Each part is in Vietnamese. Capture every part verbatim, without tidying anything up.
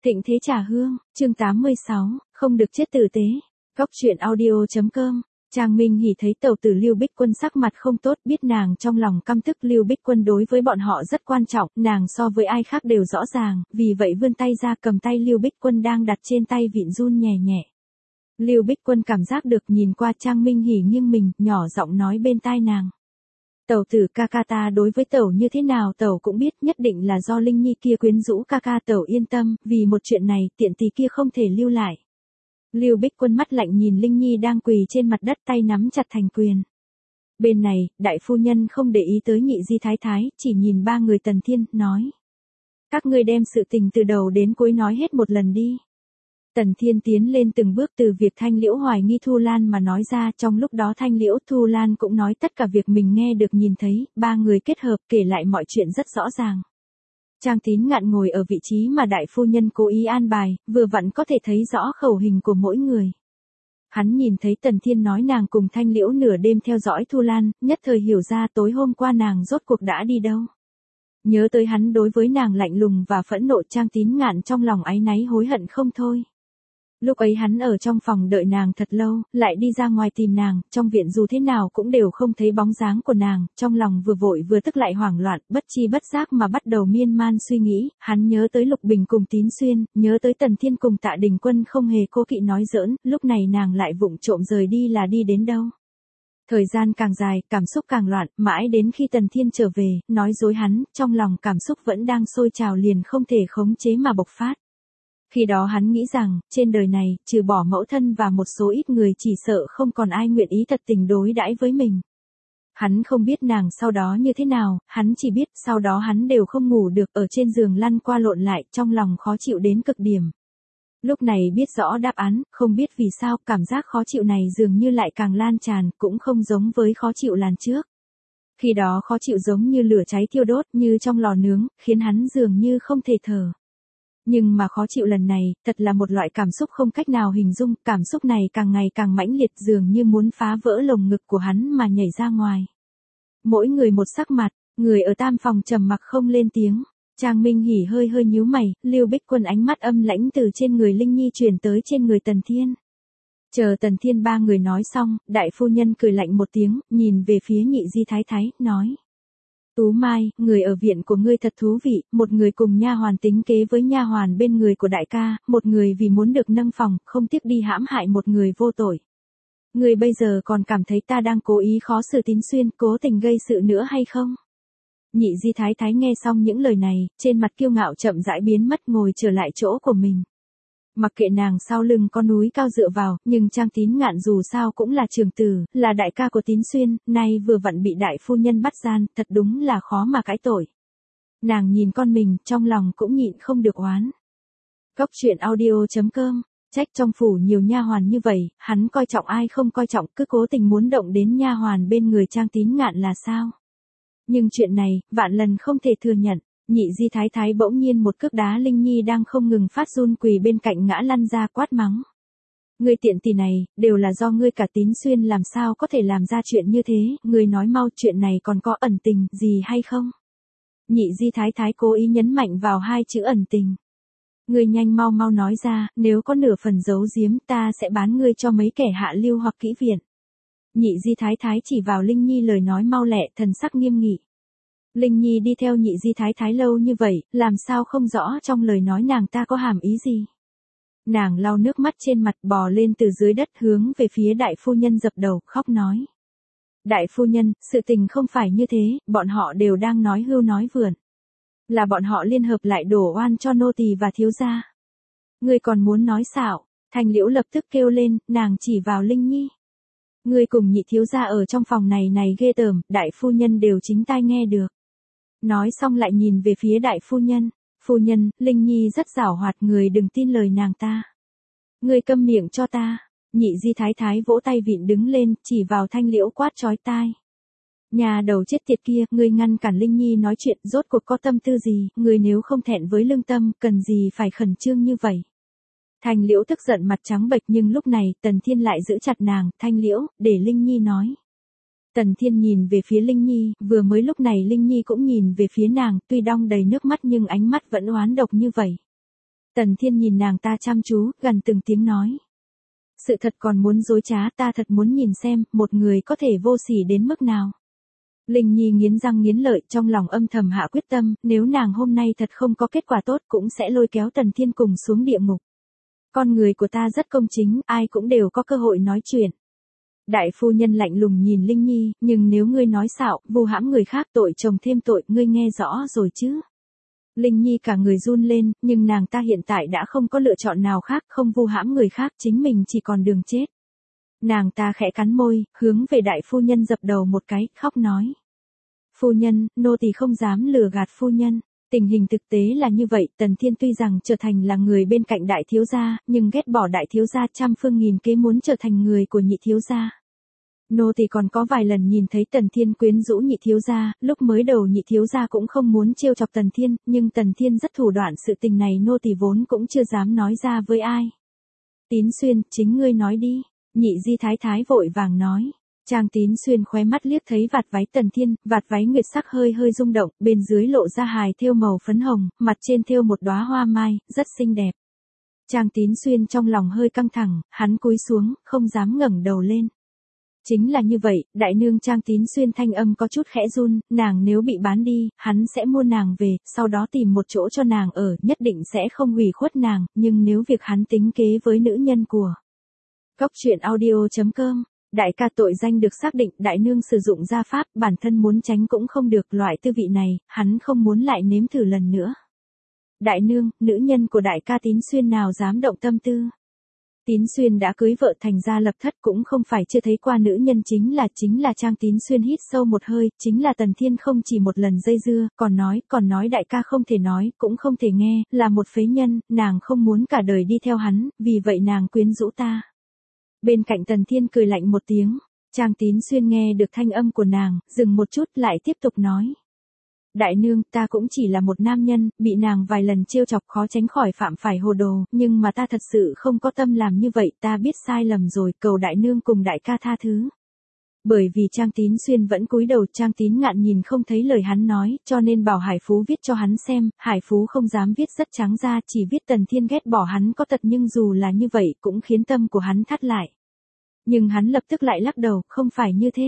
Thịnh Thế Trà Hương, chương tám mươi sáu, không được chết tử tế. Góc truyện audio chấm com. Trang Minh Hỉ thấy tẩu tử Lưu Bích Quân sắc mặt không tốt, biết nàng trong lòng căm tức. Lưu Bích Quân đối với bọn họ rất quan trọng, nàng so với ai khác đều rõ ràng, vì vậy vươn tay ra cầm tay Lưu Bích Quân đang đặt trên tay vịn run nhẹ nhẹ. Lưu Bích Quân cảm giác được, nhìn qua Trang Minh Hỉ nghiêng mình, nhỏ giọng nói bên tai nàng. Tẩu tử ca ca ta đối với tẩu như thế nào tẩu cũng biết, nhất định là do Linh Nhi kia quyến rũ ca ca, tẩu yên tâm, vì một chuyện này tiện tỳ kia không thể lưu lại. Lưu Bích Quân mắt lạnh nhìn Linh Nhi đang quỳ trên mặt đất, tay nắm chặt thành quyền. Bên này, đại phu nhân không để ý tới Nhị Di Thái Thái, chỉ nhìn ba người Tần Thiên, nói. Các ngươi đem sự tình từ đầu đến cuối nói hết một lần đi. Tần Thiên tiến lên từng bước, từ việc Thanh Liễu hoài nghi Thu Lan mà nói ra, trong lúc đó Thanh Liễu Thu Lan cũng nói tất cả việc mình nghe được nhìn thấy, ba người kết hợp kể lại mọi chuyện rất rõ ràng. Trang Tín Ngạn ngồi ở vị trí mà đại phu nhân cố ý an bài, vừa vặn có thể thấy rõ khẩu hình của mỗi người. Hắn nhìn thấy Tần Thiên nói nàng cùng Thanh Liễu nửa đêm theo dõi Thu Lan, nhất thời hiểu ra tối hôm qua nàng rốt cuộc đã đi đâu. Nhớ tới hắn đối với nàng lạnh lùng và phẫn nộ, Trang Tín Ngạn trong lòng áy náy hối hận không thôi. Lúc ấy hắn ở trong phòng đợi nàng thật lâu, lại đi ra ngoài tìm nàng, trong viện dù thế nào cũng đều không thấy bóng dáng của nàng, trong lòng vừa vội vừa tức lại hoảng loạn, bất chi bất giác mà bắt đầu miên man suy nghĩ, hắn nhớ tới Lục Bình cùng Tín Xuyên, nhớ tới Tần Thiên cùng Tạ Đình Quân không hề cố kỵ nói giỡn, lúc này nàng lại vụng trộm rời đi là đi đến đâu. Thời gian càng dài, cảm xúc càng loạn, mãi đến khi Tần Thiên trở về, nói dối hắn, trong lòng cảm xúc vẫn đang sôi trào liền không thể khống chế mà bộc phát. Khi đó hắn nghĩ rằng, trên đời này, trừ bỏ mẫu thân và một số ít người chỉ sợ không còn ai nguyện ý thật tình đối đãi với mình. Hắn không biết nàng sau đó như thế nào, hắn chỉ biết sau đó hắn đều không ngủ được, ở trên giường lăn qua lộn lại, trong lòng khó chịu đến cực điểm. Lúc này biết rõ đáp án, không biết vì sao, cảm giác khó chịu này dường như lại càng lan tràn, cũng không giống với khó chịu lần trước. Khi đó khó chịu giống như lửa cháy thiêu đốt, như trong lò nướng, khiến hắn dường như không thể thở. Nhưng mà khó chịu lần này, thật là một loại cảm xúc không cách nào hình dung, cảm xúc này càng ngày càng mãnh liệt, dường như muốn phá vỡ lồng ngực của hắn mà nhảy ra ngoài. Mỗi người một sắc mặt, người ở tam phòng trầm mặc không lên tiếng. Trang Minh Hỉ hơi hơi nhíu mày, Lưu Bích Quân ánh mắt âm lãnh từ trên người Linh Nhi chuyển tới trên người Tần Thiên. Chờ Tần Thiên ba người nói xong, đại phu nhân cười lạnh một tiếng, nhìn về phía Nhị Di Thái Thái, nói. Tú Mai, người ở viện của ngươi thật thú vị, một người cùng nha hoàn tính kế với nha hoàn bên người của đại ca, một người vì muốn được nâng phòng, không tiếc đi hãm hại một người vô tội. Ngươi bây giờ còn cảm thấy ta đang cố ý khó xử Tín Xuyên, cố tình gây sự nữa hay không? Nhị Di Thái Thái nghe xong những lời này, trên mặt kiêu ngạo chậm rãi biến mất, ngồi trở lại chỗ của mình. Mặc kệ nàng sau lưng có núi cao dựa vào, nhưng Trang Tín Ngạn dù sao cũng là trưởng tử, là đại ca của Tín Xuyên, nay vừa vặn bị đại phu nhân bắt gian, thật đúng là khó mà cãi tội. Nàng nhìn con mình, trong lòng cũng nhịn không được oán. Góc truyện audio chấm com, trách trong phủ nhiều nha hoàn như vậy, hắn coi trọng ai không coi trọng, cứ cố tình muốn động đến nha hoàn bên người Trang Tín Ngạn là sao? Nhưng chuyện này, vạn lần không thể thừa nhận. Nhị Di Thái Thái bỗng nhiên một cước đá Linh Nhi đang không ngừng phát run quỳ bên cạnh ngã lăn ra, quát mắng. Ngươi tiện tỷ này, đều là do ngươi cả Tín Xuyên làm sao có thể làm ra chuyện như thế, ngươi nói mau chuyện này còn có ẩn tình gì hay không? Nhị Di Thái Thái cố ý nhấn mạnh vào hai chữ ẩn tình. Ngươi nhanh mau mau nói ra, nếu có nửa phần giấu giếm ta sẽ bán ngươi cho mấy kẻ hạ lưu hoặc kỹ viện. Nhị Di Thái Thái chỉ vào Linh Nhi lời nói mau lẹ, thần sắc nghiêm nghị. Linh Nhi đi theo Nhị Di Thái Thái lâu như vậy, làm sao không rõ trong lời nói nàng ta có hàm ý gì. Nàng lau nước mắt trên mặt, bò lên từ dưới đất hướng về phía đại phu nhân dập đầu, khóc nói. Đại phu nhân, sự tình không phải như thế, bọn họ đều đang nói hưu nói vượn. Là bọn họ liên hợp lại đổ oan cho nô tỳ và thiếu gia. Ngươi còn muốn nói xạo? Thanh Liễu lập tức kêu lên, nàng chỉ vào Linh Nhi. Ngươi cùng Nhị thiếu gia ở trong phòng này này ghê tởm, đại phu nhân đều chính tai nghe được. Nói xong lại nhìn về phía đại phu nhân. Phu nhân, Linh Nhi rất giảo hoạt, người đừng tin lời nàng ta. Ngươi câm miệng cho ta. Nhị Di Thái Thái vỗ tay vịn đứng lên, chỉ vào Thanh Liễu quát chói tai. Nhà đầu chết tiệt kia, ngươi ngăn cản Linh Nhi nói chuyện, rốt cuộc có tâm tư gì, ngươi nếu không thẹn với lương tâm, cần gì phải khẩn trương như vậy. Thanh Liễu tức giận mặt trắng bệch, nhưng lúc này, Tần Thiên lại giữ chặt nàng. Thanh Liễu, để Linh Nhi nói. Tần Thiên nhìn về phía Linh Nhi, vừa mới lúc này Linh Nhi cũng nhìn về phía nàng, tuy đong đầy nước mắt nhưng ánh mắt vẫn oán độc như vậy. Tần Thiên nhìn nàng ta chăm chú, gần từng tiếng nói. Sự thật còn muốn dối trá, ta thật muốn nhìn xem, một người có thể vô sỉ đến mức nào. Linh Nhi nghiến răng nghiến lợi, trong lòng âm thầm hạ quyết tâm, nếu nàng hôm nay thật không có kết quả tốt cũng sẽ lôi kéo Tần Thiên cùng xuống địa ngục. Con người của ta rất công chính, ai cũng đều có cơ hội nói chuyện. Đại phu nhân lạnh lùng nhìn Linh Nhi, nhưng nếu ngươi nói xạo, vu hãm người khác tội chồng thêm tội, ngươi nghe rõ rồi chứ. Linh Nhi cả người run lên, nhưng nàng ta hiện tại đã không có lựa chọn nào khác, không vu hãm người khác, chính mình chỉ còn đường chết. Nàng ta khẽ cắn môi, hướng về đại phu nhân dập đầu một cái, khóc nói. Phu nhân, nô tỳ không dám lừa gạt phu nhân. Tình hình thực tế là như vậy, Tần Thiên tuy rằng trở thành là người bên cạnh đại thiếu gia, nhưng ghét bỏ đại thiếu gia trăm phương nghìn kế muốn trở thành người của nhị thiếu gia. Nô tỳ còn có vài lần nhìn thấy Tần Thiên quyến rũ nhị thiếu gia, lúc mới đầu nhị thiếu gia cũng không muốn trêu chọc Tần Thiên, nhưng Tần Thiên rất thủ đoạn, sự tình này nô tỳ vốn cũng chưa dám nói ra với ai. Tín Xuyên, chính ngươi nói đi, nhị di thái thái vội vàng nói. Trang Tín Xuyên khóe mắt liếc thấy vạt váy Tần Thiên, vạt váy nguyệt sắc hơi hơi rung động, bên dưới lộ ra hài thêu màu phấn hồng, mặt trên thêu một đóa hoa mai, rất xinh đẹp. Trang Tín Xuyên trong lòng hơi căng thẳng, hắn cúi xuống, không dám ngẩng đầu lên. Chính là như vậy, đại nương Trang Tín Xuyên thanh âm có chút khẽ run, nàng nếu bị bán đi, hắn sẽ mua nàng về, sau đó tìm một chỗ cho nàng ở, nhất định sẽ không hủy khuất nàng, nhưng nếu việc hắn tính kế với nữ nhân của. Cóc truyện audio chấm com. Đại ca tội danh được xác định, đại nương sử dụng gia pháp, bản thân muốn tránh cũng không được, loại tư vị này, hắn không muốn lại nếm thử lần nữa. Đại nương, nữ nhân của đại ca Tín Xuyên nào dám động tâm tư. Tín Xuyên đã cưới vợ thành gia lập thất, cũng không phải chưa thấy qua nữ nhân, chính là chính là Trang Tín Xuyên hít sâu một hơi, chính là Tần Thiên không chỉ một lần dây dưa, còn nói, còn nói đại ca không thể nói, cũng không thể nghe, là một phế nhân, nàng không muốn cả đời đi theo hắn, vì vậy nàng quyến rũ ta. Bên cạnh Tần Thiên cười lạnh một tiếng, Trang Tín Xuyên nghe được thanh âm của nàng, dừng một chút lại tiếp tục nói. Đại nương, ta cũng chỉ là một nam nhân, bị nàng vài lần trêu chọc khó tránh khỏi phạm phải hồ đồ, nhưng mà ta thật sự không có tâm làm như vậy, ta biết sai lầm rồi, cầu đại nương cùng đại ca tha thứ. Bởi vì Trang Tín Xuyên vẫn cúi đầu, Trang Tín Ngạn nhìn không thấy lời hắn nói, cho nên bảo Hải Phú viết cho hắn xem, Hải Phú không dám viết rất trắng ra, chỉ viết Tần Thiên ghét bỏ hắn có tật, nhưng dù là như vậy cũng khiến tâm của hắn thắt lại. Nhưng hắn lập tức lại lắc đầu, không phải như thế.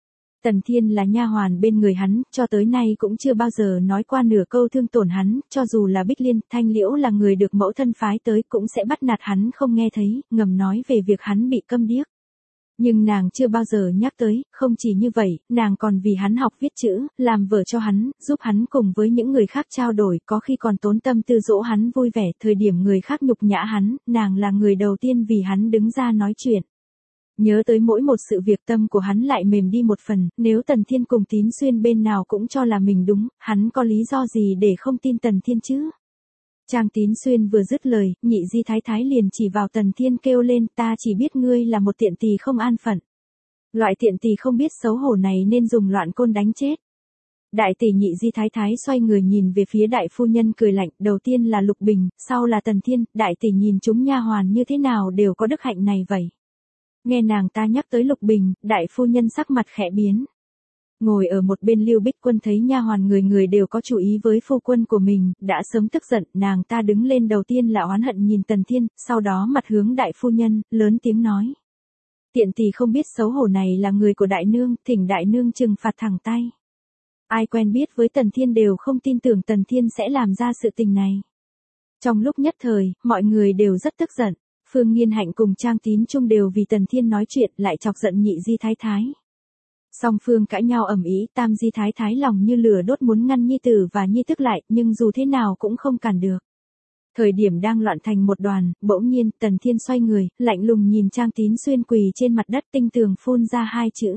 Tần Thiên là nha hoàn bên người hắn, cho tới nay cũng chưa bao giờ nói qua nửa câu thương tổn hắn, cho dù là Bích Liên, Thanh Liễu là người được mẫu thân phái tới cũng sẽ bắt nạt hắn không nghe thấy, ngầm nói về việc hắn bị câm điếc. Nhưng nàng chưa bao giờ nhắc tới, không chỉ như vậy, nàng còn vì hắn học viết chữ, làm vợ cho hắn, giúp hắn cùng với những người khác trao đổi, có khi còn tốn tâm tư dỗ hắn vui vẻ, thời điểm người khác nhục nhã hắn, nàng là người đầu tiên vì hắn đứng ra nói chuyện. Nhớ tới mỗi một sự việc tâm của hắn lại mềm đi một phần, nếu Tần Thiên cùng Tín Xuyên bên nào cũng cho là mình đúng, hắn có lý do gì để không tin Tần Thiên chứ? Trang Tín Xuyên vừa dứt lời, nhị di thái thái liền chỉ vào Tần Thiên kêu lên, ta chỉ biết ngươi là một tiện tỳ không an phận. Loại tiện tỳ không biết xấu hổ này nên dùng loạn côn đánh chết. Đại tỷ nhị di thái thái xoay người nhìn về phía đại phu nhân cười lạnh, đầu tiên là Lục Bình, sau là Tần Thiên, đại tỷ nhìn chúng nha hoàn như thế nào đều có đức hạnh này vậy. Nghe nàng ta nhắc tới Lục Bình, đại phu nhân sắc mặt khẽ biến. Ngồi ở một bên Lưu Bích Quân thấy nha hoàn người người đều có chủ ý với phu quân của mình, đã sớm tức giận, nàng ta đứng lên đầu tiên là oán hận nhìn Tần Thiên, sau đó mặt hướng đại phu nhân, lớn tiếng nói. Tiện tỷ không biết xấu hổ này là người của đại nương, thỉnh đại nương trừng phạt thẳng tay. Ai quen biết với Tần Thiên đều không tin tưởng Tần Thiên sẽ làm ra sự tình này. Trong lúc nhất thời, mọi người đều rất tức giận. Phương Nghiên Hạnh cùng Trang Tín Trung đều vì Tần Thiên nói chuyện lại chọc giận nhị di thái thái. Song phương cãi nhau ầm ĩ, tam di thái thái lòng như lửa đốt muốn ngăn nhi tử và nhi tức lại, nhưng dù thế nào cũng không cản được. Thời điểm đang loạn thành một đoàn, bỗng nhiên Tần Thiên xoay người, lạnh lùng nhìn Trang Tín Xuyên quỳ trên mặt đất, tinh tường phun ra hai chữ.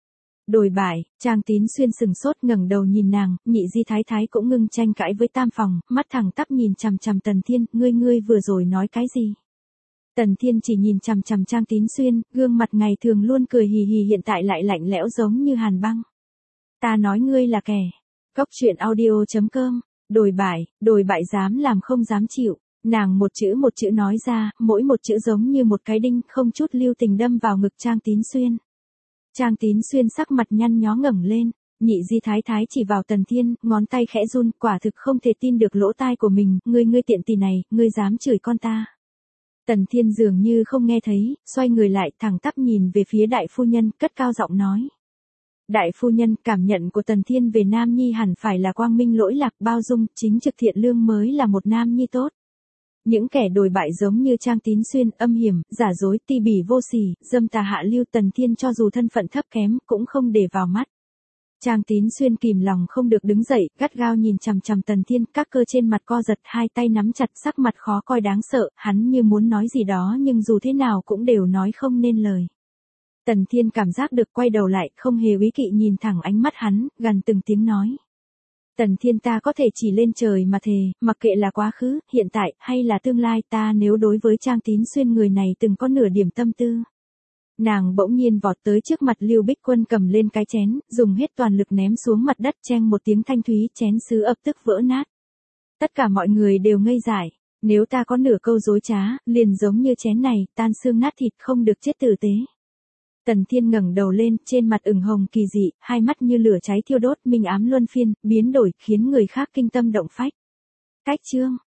Đồi bại. Trang Tín Xuyên sừng sốt ngẩng đầu nhìn nàng, nhị di thái thái cũng ngưng tranh cãi với tam phòng, mắt thẳng tắp nhìn chằm chằm Tần Thiên, ngươi ngươi vừa rồi nói cái gì? Tần Thiên chỉ nhìn chằm chằm Trang Tín Xuyên, gương mặt ngày thường luôn cười hì hì hiện tại lại lạnh lẽo giống như hàn băng. Ta nói ngươi là kẻ. Cóc truyện audio chấm com. Đồi bại, đồi bại dám làm không dám chịu. Nàng một chữ một chữ nói ra, mỗi một chữ giống như một cái đinh, không chút lưu tình đâm vào ngực Trang Tín Xuyên. Trang Tín Xuyên sắc mặt nhăn nhó ngẩng lên, Nhị di thái thái chỉ vào Tần Thiên, ngón tay khẽ run, quả thực không thể tin được lỗ tai của mình, ngươi ngươi tiện tỳ này, ngươi dám chửi con ta. Tần Thiên dường như không nghe thấy, xoay người lại thẳng tắp nhìn về phía đại phu nhân, cất cao giọng nói. Đại phu nhân, cảm nhận của Tần Thiên về Nam Nhi hẳn phải là quang minh lỗi lạc, bao dung, chính trực thiện lương mới là một Nam Nhi tốt. Những kẻ đồi bại giống như Trang Tín Xuyên, âm hiểm, giả dối, ti bỉ vô sỉ, dâm tà hạ lưu, Tần Thiên cho dù thân phận thấp kém, cũng không để vào mắt. Trang Tín Xuyên kìm lòng không được đứng dậy, gắt gao nhìn chằm chằm Tần Thiên, các cơ trên mặt co giật, hai tay nắm chặt, sắc mặt khó coi đáng sợ, hắn như muốn nói gì đó nhưng dù thế nào cũng đều nói không nên lời. Tần Thiên cảm giác được, quay đầu lại, không hề úy kỵ nhìn thẳng ánh mắt hắn, gần từng tiếng nói. Tần Thiên, ta có thể chỉ lên trời mà thề, mặc kệ là quá khứ, hiện tại, hay là tương lai, ta nếu đối với Trang Tín Xuyên người này từng có nửa điểm tâm tư. Nàng bỗng nhiên vọt tới trước mặt Lưu Bích Quân, cầm lên cái chén, dùng hết toàn lực ném xuống mặt đất, cheng một tiếng thanh thúy, chén sứ ập tức vỡ nát. Tất cả mọi người đều ngây dại, nếu ta có nửa câu dối trá, liền giống như chén này, tan xương nát thịt, không được chết tử tế. Tần Thiên ngẩng đầu lên, trên mặt ửng hồng kỳ dị, hai mắt như lửa cháy thiêu đốt, minh ám luân phiên, biến đổi, khiến người khác kinh tâm động phách. Cách chương